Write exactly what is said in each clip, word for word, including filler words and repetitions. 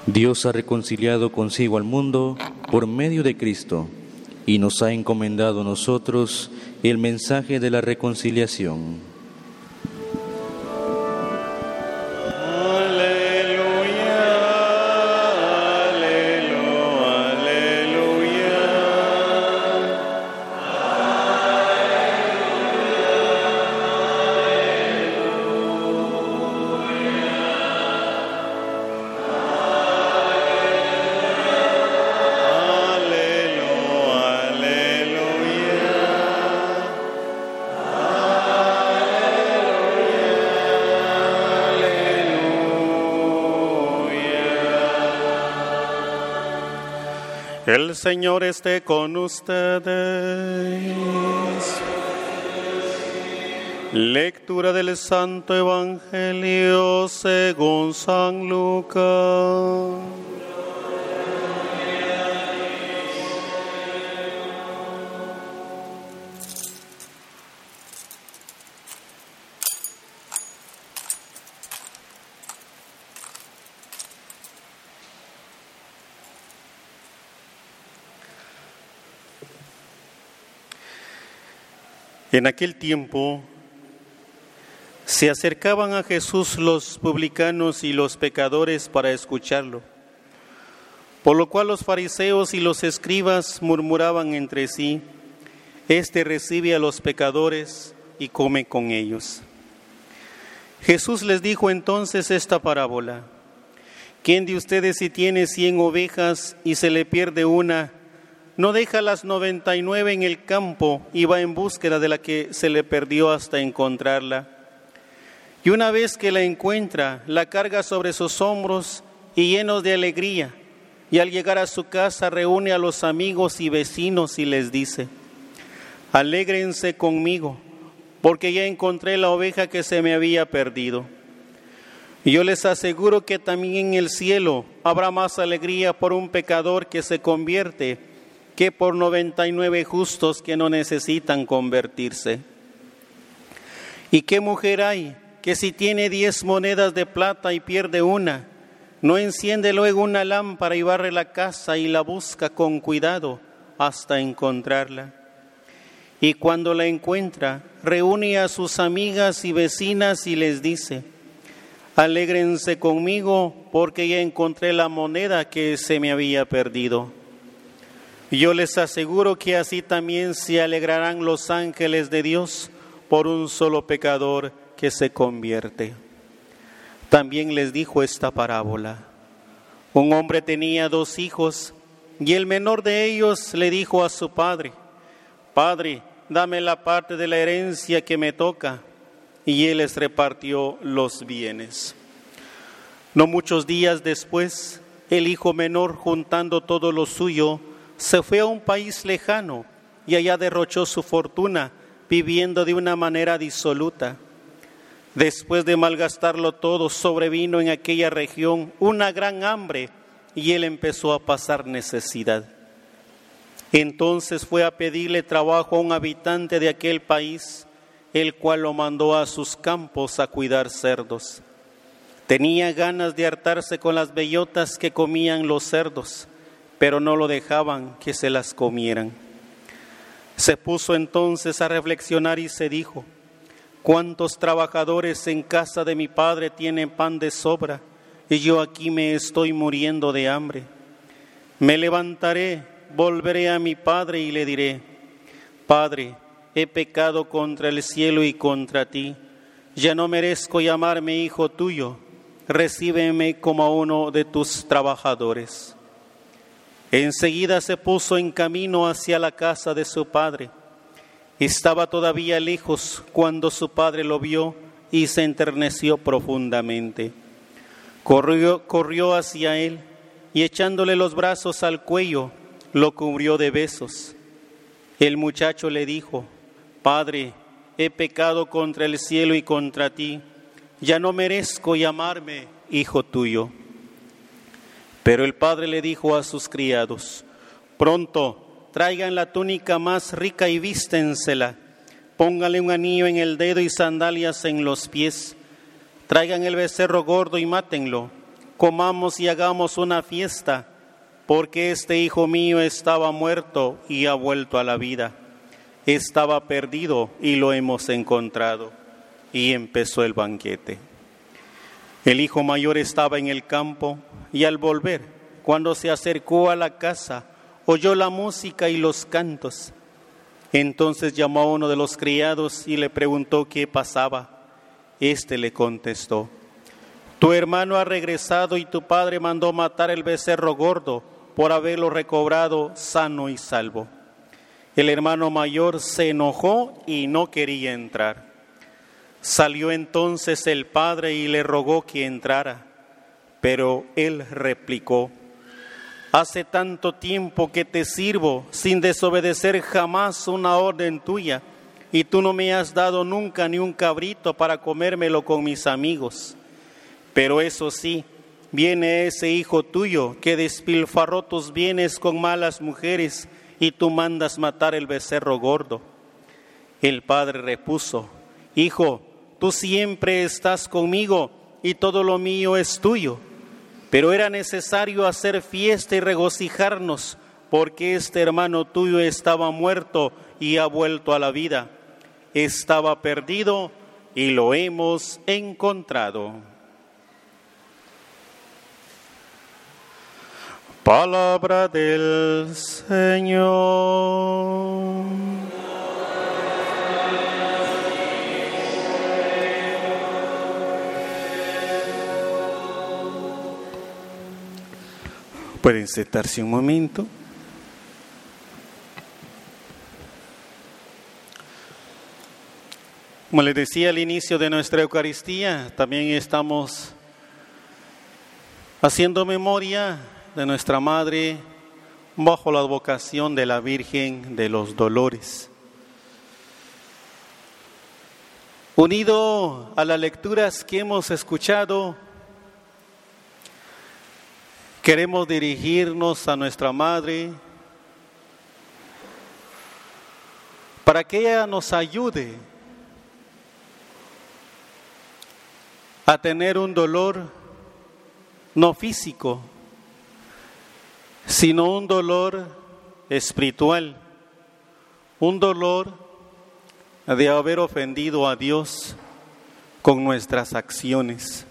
Dios ha reconciliado consigo al mundo por medio de Cristo y nos ha encomendado a nosotros el mensaje de la reconciliación. El Señor esté con ustedes. Lectura del Santo Evangelio según San Lucas. En aquel tiempo se acercaban a Jesús los publicanos y los pecadores para escucharlo, por lo cual los fariseos y los escribas murmuraban entre sí: Este recibe a los pecadores y come con ellos. Jesús les dijo entonces esta parábola: ¿Quién de ustedes, si tiene cien ovejas y se le pierde una, no deja las noventa y nueve en el campo y va en búsqueda de la que se le perdió hasta encontrarla? Y una vez que la encuentra, la carga sobre sus hombros y lleno de alegría, y al llegar a su casa reúne a los amigos y vecinos y les dice: Alégrense conmigo, porque ya encontré la oveja que se me había perdido. Y yo les aseguro que también en el cielo habrá más alegría por un pecador que se convierte que por noventa y nueve justos que no necesitan convertirse. ¿Y qué mujer hay que si tiene diez monedas de plata y pierde una, no enciende luego una lámpara y barre la casa y la busca con cuidado hasta encontrarla? Y cuando la encuentra, reúne a sus amigas y vecinas y les dice: Alégrense conmigo, porque ya encontré la moneda que se me había perdido. Yo les aseguro que así también se alegrarán los ángeles de Dios por un solo pecador que se convierte. También les dijo esta parábola: Un hombre tenía dos hijos, y el menor de ellos le dijo a su padre: Padre, dame la parte de la herencia que me toca. Y él les repartió los bienes. No muchos días después, el hijo menor, juntando todo lo suyo, se fue a un país lejano y allá derrochó su fortuna, viviendo de una manera disoluta. Después de malgastarlo todo, sobrevino en aquella región una gran hambre y él empezó a pasar necesidad. Entonces fue a pedirle trabajo a un habitante de aquel país, el cual lo mandó a sus campos a cuidar cerdos. Tenía ganas de hartarse con las bellotas que comían los cerdos, pero no lo dejaban que se las comieran. Se puso entonces a reflexionar y se dijo: ¿Cuántos trabajadores en casa de mi padre tienen pan de sobra y yo aquí me estoy muriendo de hambre? Me levantaré, volveré a mi padre y le diré: Padre, he pecado contra el cielo y contra ti, ya no merezco llamarme hijo tuyo, recíbeme como uno de tus trabajadores. Enseguida se puso en camino hacia la casa de su padre. Estaba todavía lejos cuando su padre lo vio y se enterneció profundamente. Corrió, corrió hacia él y echándole los brazos al cuello, lo cubrió de besos. El muchacho le dijo: Padre, he pecado contra el cielo y contra ti, ya no merezco llamarme hijo tuyo. Pero el padre le dijo a sus criados: Pronto, traigan la túnica más rica y vístensela, pónganle un anillo en el dedo y sandalias en los pies, traigan el becerro gordo y mátenlo, comamos y hagamos una fiesta, porque este hijo mío estaba muerto y ha vuelto a la vida. Estaba perdido y lo hemos encontrado. Y empezó el banquete. El hijo mayor estaba en el campo y al volver, cuando se acercó a la casa, oyó la música y los cantos. Entonces llamó a uno de los criados y le preguntó qué pasaba. Este le contestó: tu hermano ha regresado y tu padre mandó matar el becerro gordo por haberlo recobrado sano y salvo. El hermano mayor se enojó y no quería entrar. Salió entonces el padre y le rogó que entrara, pero él replicó: hace tanto tiempo que te sirvo sin desobedecer jamás una orden tuya, y tú no me has dado nunca ni un cabrito para comérmelo con mis amigos. Pero eso sí, viene ese hijo tuyo que despilfarró tus bienes con malas mujeres, y tú mandas matar el becerro gordo. El padre repuso: hijo, tú siempre estás conmigo y todo lo mío es tuyo. Pero era necesario hacer fiesta y regocijarnos, porque este hermano tuyo estaba muerto y ha vuelto a la vida. Estaba perdido y lo hemos encontrado. Palabra del Señor. Pueden sentarse un momento. Como les decía al inicio de nuestra Eucaristía, también estamos haciendo memoria de nuestra Madre bajo la advocación de la Virgen de los Dolores. Unido a las lecturas que hemos escuchado, queremos dirigirnos a nuestra Madre para que ella nos ayude a tener un dolor no físico, sino un dolor espiritual, un dolor de haber ofendido a Dios con nuestras acciones.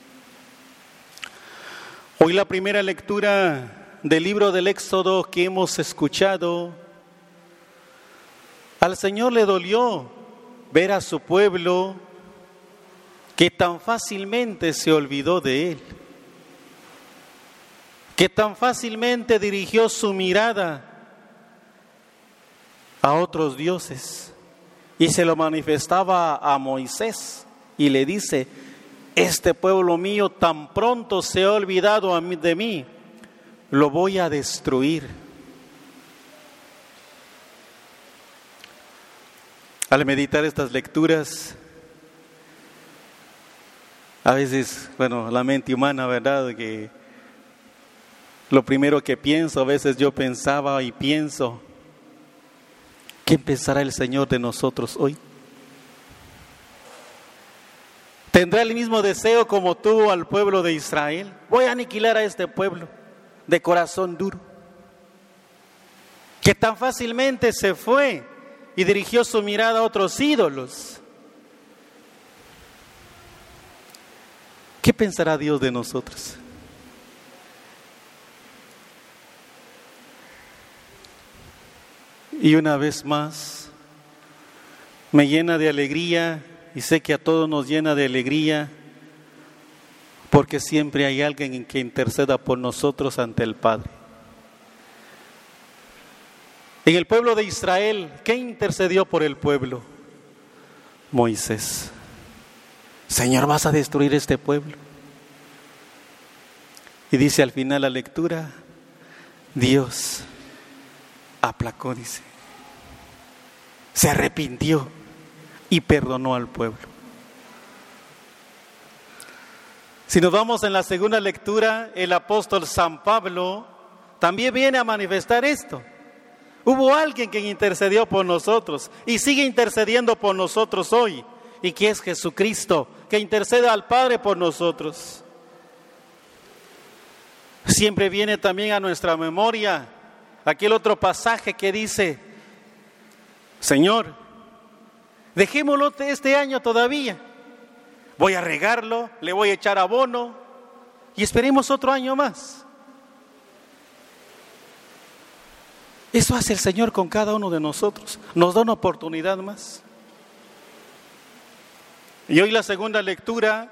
Hoy la primera lectura del libro del Éxodo que hemos escuchado, al Señor le dolió ver a su pueblo que tan fácilmente se olvidó de Él, que tan fácilmente dirigió su mirada a otros dioses y se lo manifestaba a Moisés y le dice: este pueblo mío tan pronto se ha olvidado de mí, lo voy a destruir. Al meditar estas lecturas, a veces, bueno, la mente humana, ¿verdad? Que lo primero que pienso, a veces yo pensaba y pienso, ¿qué pensará el Señor de nosotros hoy? ¿Tendrá el mismo deseo como tuvo al pueblo de Israel? Voy a aniquilar a este pueblo de corazón duro, que tan fácilmente se fue y dirigió su mirada a otros ídolos. ¿Qué pensará Dios de nosotros? Y una vez más, me llena de alegría, y sé que a todos nos llena de alegría, porque siempre hay alguien en que interceda por nosotros ante el Padre. En el pueblo de Israel, ¿qué intercedió por el pueblo? Moisés. Señor, vas a destruir este pueblo. Y dice al final la lectura, Dios aplacó, dice, se arrepintió y perdonó al pueblo. Si nos vamos en la segunda lectura, el apóstol San Pablo también viene a manifestar esto. Hubo alguien que intercedió por nosotros y sigue intercediendo por nosotros hoy, y que es Jesucristo, que intercede al Padre por nosotros. siempre viene también a nuestra memoria aquel otro pasaje que dice: Señor, dejémoslo este año todavía, voy a regarlo, le voy a echar abono y esperemos otro año más. Eso hace el Señor con cada uno de nosotros, nos da una oportunidad más. Y hoy la segunda lectura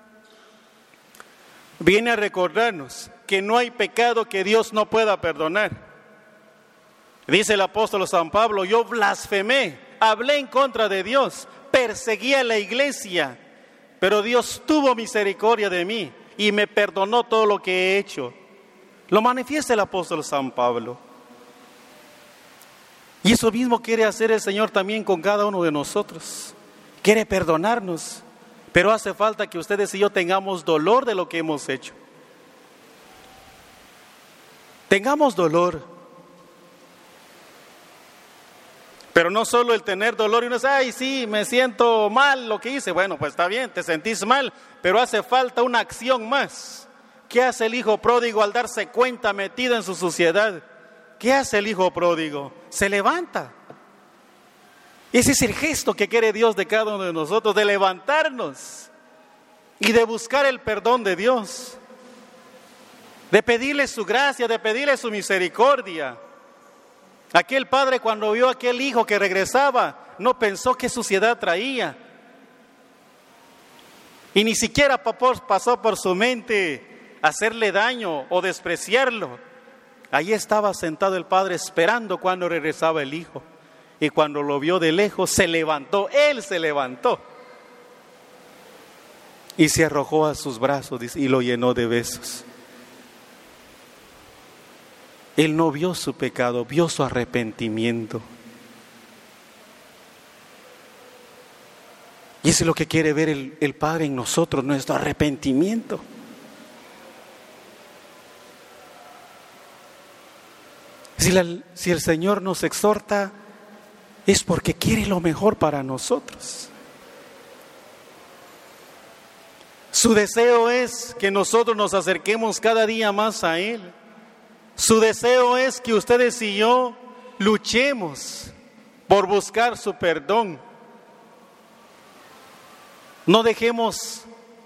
viene a recordarnos que no hay pecado que Dios no pueda perdonar. Dice el apóstol San Pablo: yo blasfemé, hablé en contra de Dios, perseguí a la iglesia, pero Dios tuvo misericordia de mí y me perdonó todo lo que he hecho. Lo manifiesta el apóstol San Pablo. Y eso mismo quiere hacer el Señor también con cada uno de nosotros. Quiere perdonarnos, pero hace falta que ustedes y yo tengamos dolor de lo que hemos hecho. Tengamos dolor. Pero no solo el tener dolor y uno dice: ay, sí, me siento mal lo que hice. Bueno, pues está bien, te sentís mal, pero hace falta una acción más. ¿Qué hace el hijo pródigo al darse cuenta metido en su suciedad? ¿Qué hace el hijo pródigo? Se levanta. Ese es el gesto que quiere Dios de cada uno de nosotros, de levantarnos y de buscar el perdón de Dios, de pedirle su gracia, de pedirle su misericordia. Aquel padre, cuando vio a aquel hijo que regresaba, no pensó qué suciedad traía. Y ni siquiera pasó por su mente hacerle daño o despreciarlo. Allí estaba sentado el padre esperando cuando regresaba el hijo. Y cuando lo vio de lejos, se levantó, él se levantó. Y se arrojó a sus brazos y lo llenó de besos. Él no vio su pecado, vio su arrepentimiento. Y eso es lo que quiere ver el, el Padre en nosotros, nuestro arrepentimiento. Si, la, si el Señor nos exhorta, es porque quiere lo mejor para nosotros. Su deseo es que nosotros nos acerquemos cada día más a Él. Su deseo es que ustedes y yo luchemos por buscar su perdón. No dejemos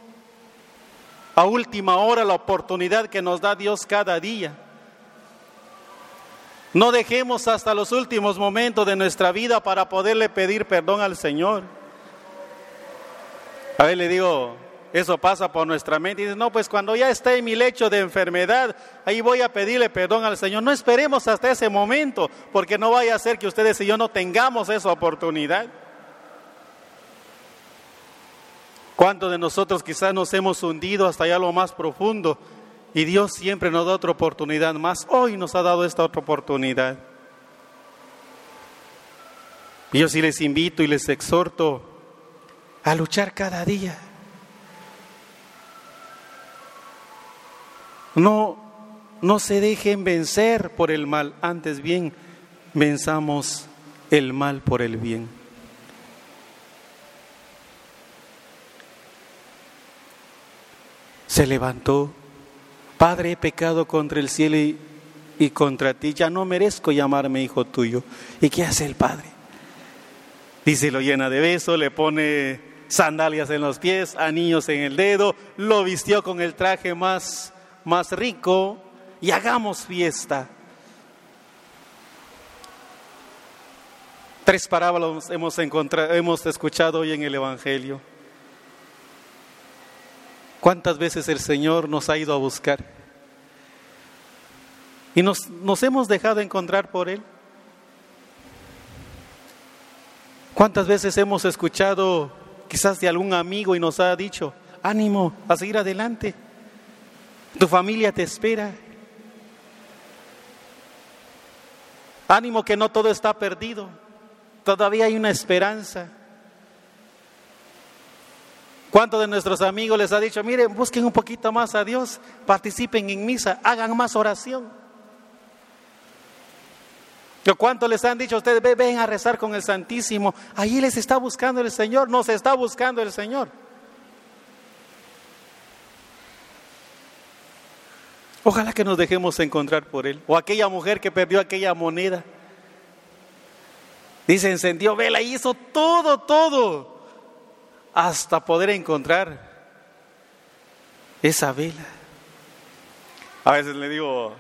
a última hora la oportunidad que nos da Dios cada día. No dejemos hasta los últimos momentos de nuestra vida para poderle pedir perdón al Señor. A ver, le digo, eso pasa por nuestra mente y dice: no, pues cuando ya esté en mi lecho de enfermedad, ahí voy a pedirle perdón al Señor. No esperemos hasta ese momento, porque no vaya a ser que ustedes y yo no tengamos esa oportunidad. ¿Cuántos de nosotros quizás nos hemos hundido hasta allá lo más profundo? Y Dios siempre nos da otra oportunidad más. Hoy nos ha dado esta otra oportunidad. Y yo sí les invito y les exhorto a luchar cada día. No, no se dejen vencer por el mal, antes bien, venzamos el mal por el bien. Se levantó: Padre, he pecado contra el cielo y, y contra ti, ya no merezco llamarme hijo tuyo. ¿Y qué hace el Padre? Dice, lo llena de besos, le pone sandalias en los pies, anillos en el dedo, lo vistió con el traje más, más rico y hagamos fiesta. Tres parábolas hemos encontrado, hemos escuchado hoy en el Evangelio. ¿Cuántas veces el Señor nos ha ido a buscar? Y nos, nos hemos dejado encontrar por Él. ¿Cuántas veces hemos escuchado quizás de algún amigo y nos ha dicho: ánimo a seguir adelante, tu familia te espera, ánimo que no todo está perdido, todavía hay una esperanza? ¿Cuántos de nuestros amigos les ha dicho: miren, busquen un poquito más a Dios, participen en misa, hagan más oración? ¿O cuántos les han dicho a ustedes: ven a rezar con el Santísimo? Allí les está buscando el Señor, nos está buscando el Señor. Ojalá que nos dejemos encontrar por Él. O aquella mujer que perdió aquella moneda. Dice, encendió vela y hizo todo, todo, hasta poder encontrar esa vela. A veces le digo,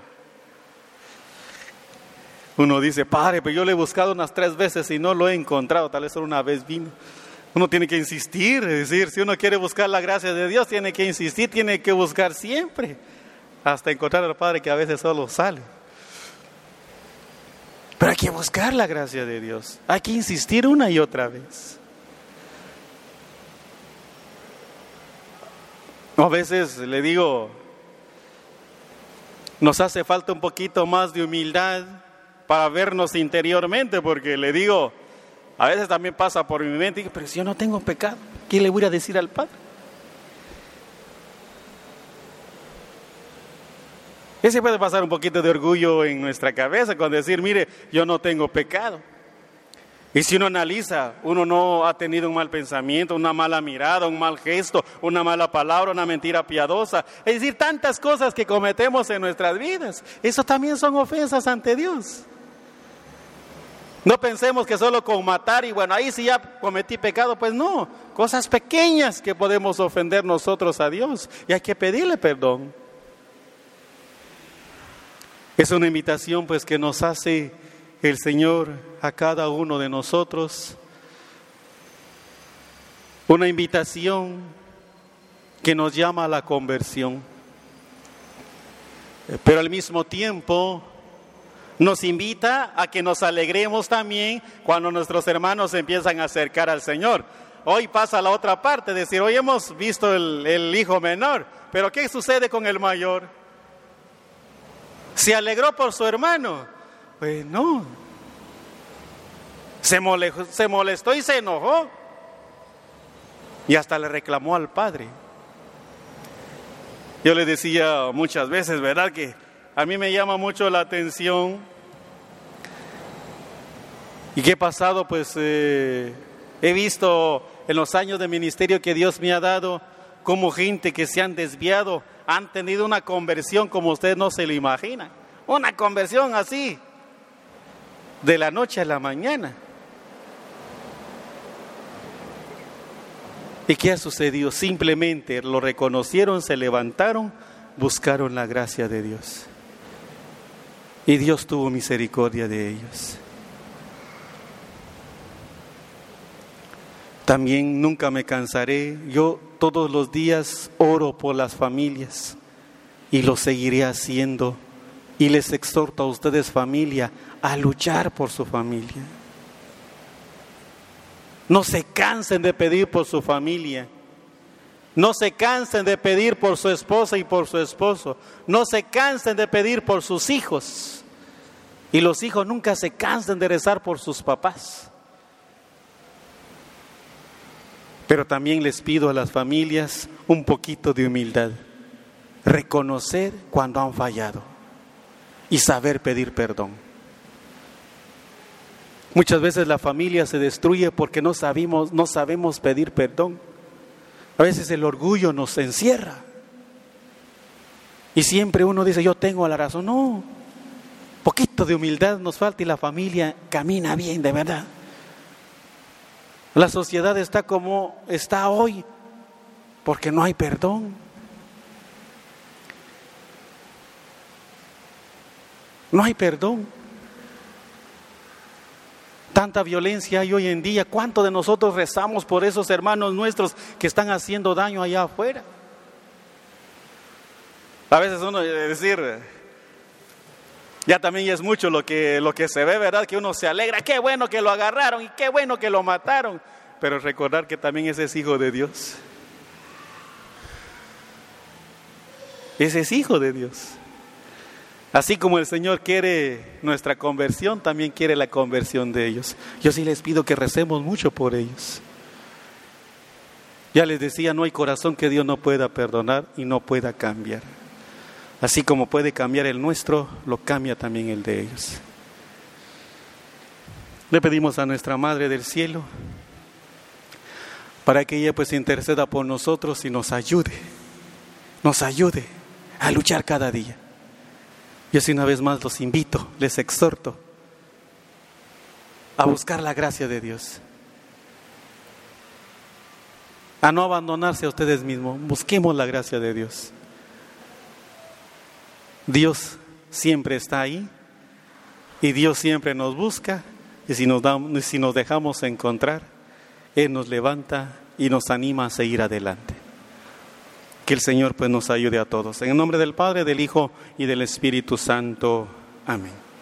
uno dice, padre, pero yo le he buscado unas tres veces y no lo he encontrado, tal vez solo una vez vino. Uno tiene que insistir, es decir, si uno quiere buscar la gracia de Dios, tiene que insistir, tiene que buscar siempre, hasta encontrar al Padre, que a veces solo sale. Pero hay que buscar la gracia de Dios, hay que insistir una y otra vez. A veces le digo, nos hace falta un poquito más de humildad para vernos interiormente, porque le digo, a veces también pasa por mi mente, pero si yo no tengo pecado, ¿qué le voy a decir al Padre? Ese puede pasar un poquito de orgullo en nuestra cabeza con decir, mire, yo no tengo pecado. Y si uno analiza, uno no ha tenido un mal pensamiento, una mala mirada, un mal gesto, una mala palabra, una mentira piadosa. Es decir, tantas cosas que cometemos en nuestras vidas. Eso también son ofensas ante Dios. No pensemos que solo con matar y bueno, ahí sí ya cometí pecado. Pues no, cosas pequeñas que podemos ofender nosotros a Dios. Y hay que pedirle perdón. Es una invitación pues que nos hace el Señor a cada uno de nosotros, una invitación que nos llama a la conversión, pero al mismo tiempo nos invita a que nos alegremos también cuando nuestros hermanos se empiezan a acercar al Señor. Hoy pasa la otra parte, es decir, hoy hemos visto el, el hijo menor, pero ¿qué sucede con el mayor? ¿Se alegró por su hermano? Pues no. Se molestó, se molestó y se enojó. Y hasta le reclamó al padre. Yo le decía muchas veces, ¿verdad? Que a mí me llama mucho la atención. ¿Y qué he pasado? Pues eh, he visto en los años de ministerio que Dios me ha dado, como gente que se han desviado, han tenido una conversión como usted no se lo imagina. Una conversión así, de la noche a la mañana. ¿Y qué ha sucedido? Simplemente lo reconocieron, se levantaron, buscaron la gracia de Dios. Y Dios tuvo misericordia de ellos. También nunca me cansaré. Yo todos los días oro por las familias y lo seguiré haciendo. Y les exhorto a ustedes, familia, a luchar por su familia. No se cansen de pedir por su familia. No se cansen de pedir por su esposa y por su esposo. No se cansen de pedir por sus hijos. Y los hijos nunca se cansen de rezar por sus papás. Pero también les pido a las familias un poquito de humildad. Reconocer cuando han fallado y saber pedir perdón. Muchas veces la familia se destruye porque no sabemos, no sabemos pedir perdón. A veces el orgullo nos encierra. Y siempre uno dice, yo tengo la razón. No, poquito de humildad nos falta y la familia camina bien, de verdad. La sociedad está como está hoy porque no hay perdón. No hay perdón. Tanta violencia hay hoy en día. ¿Cuánto de nosotros rezamos por esos hermanos nuestros que están haciendo daño allá afuera? A veces uno decir, ya también es mucho lo que, lo que se ve, ¿verdad? Que uno se alegra, qué bueno que lo agarraron y qué bueno que lo mataron. Pero recordar que también ese es hijo de Dios. Ese es hijo de Dios. Así como el Señor quiere nuestra conversión, también quiere la conversión de ellos. Yo sí les pido que recemos mucho por ellos. Ya les decía, no hay corazón que Dios no pueda perdonar y no pueda cambiar. Así como puede cambiar el nuestro, lo cambia también el de ellos. Le pedimos a nuestra Madre del Cielo para que ella pues interceda por nosotros y nos ayude, nos ayude a luchar cada día. Yo así una vez más los invito, les exhorto a buscar la gracia de Dios, a no abandonarse a ustedes mismos. Busquemos la gracia de Dios. Dios siempre está ahí y Dios siempre nos busca, y si nos, damos, si nos dejamos encontrar, Él nos levanta y nos anima a seguir adelante. Que el Señor pues nos ayude a todos. En el nombre del Padre, del Hijo y del Espíritu Santo. Amén.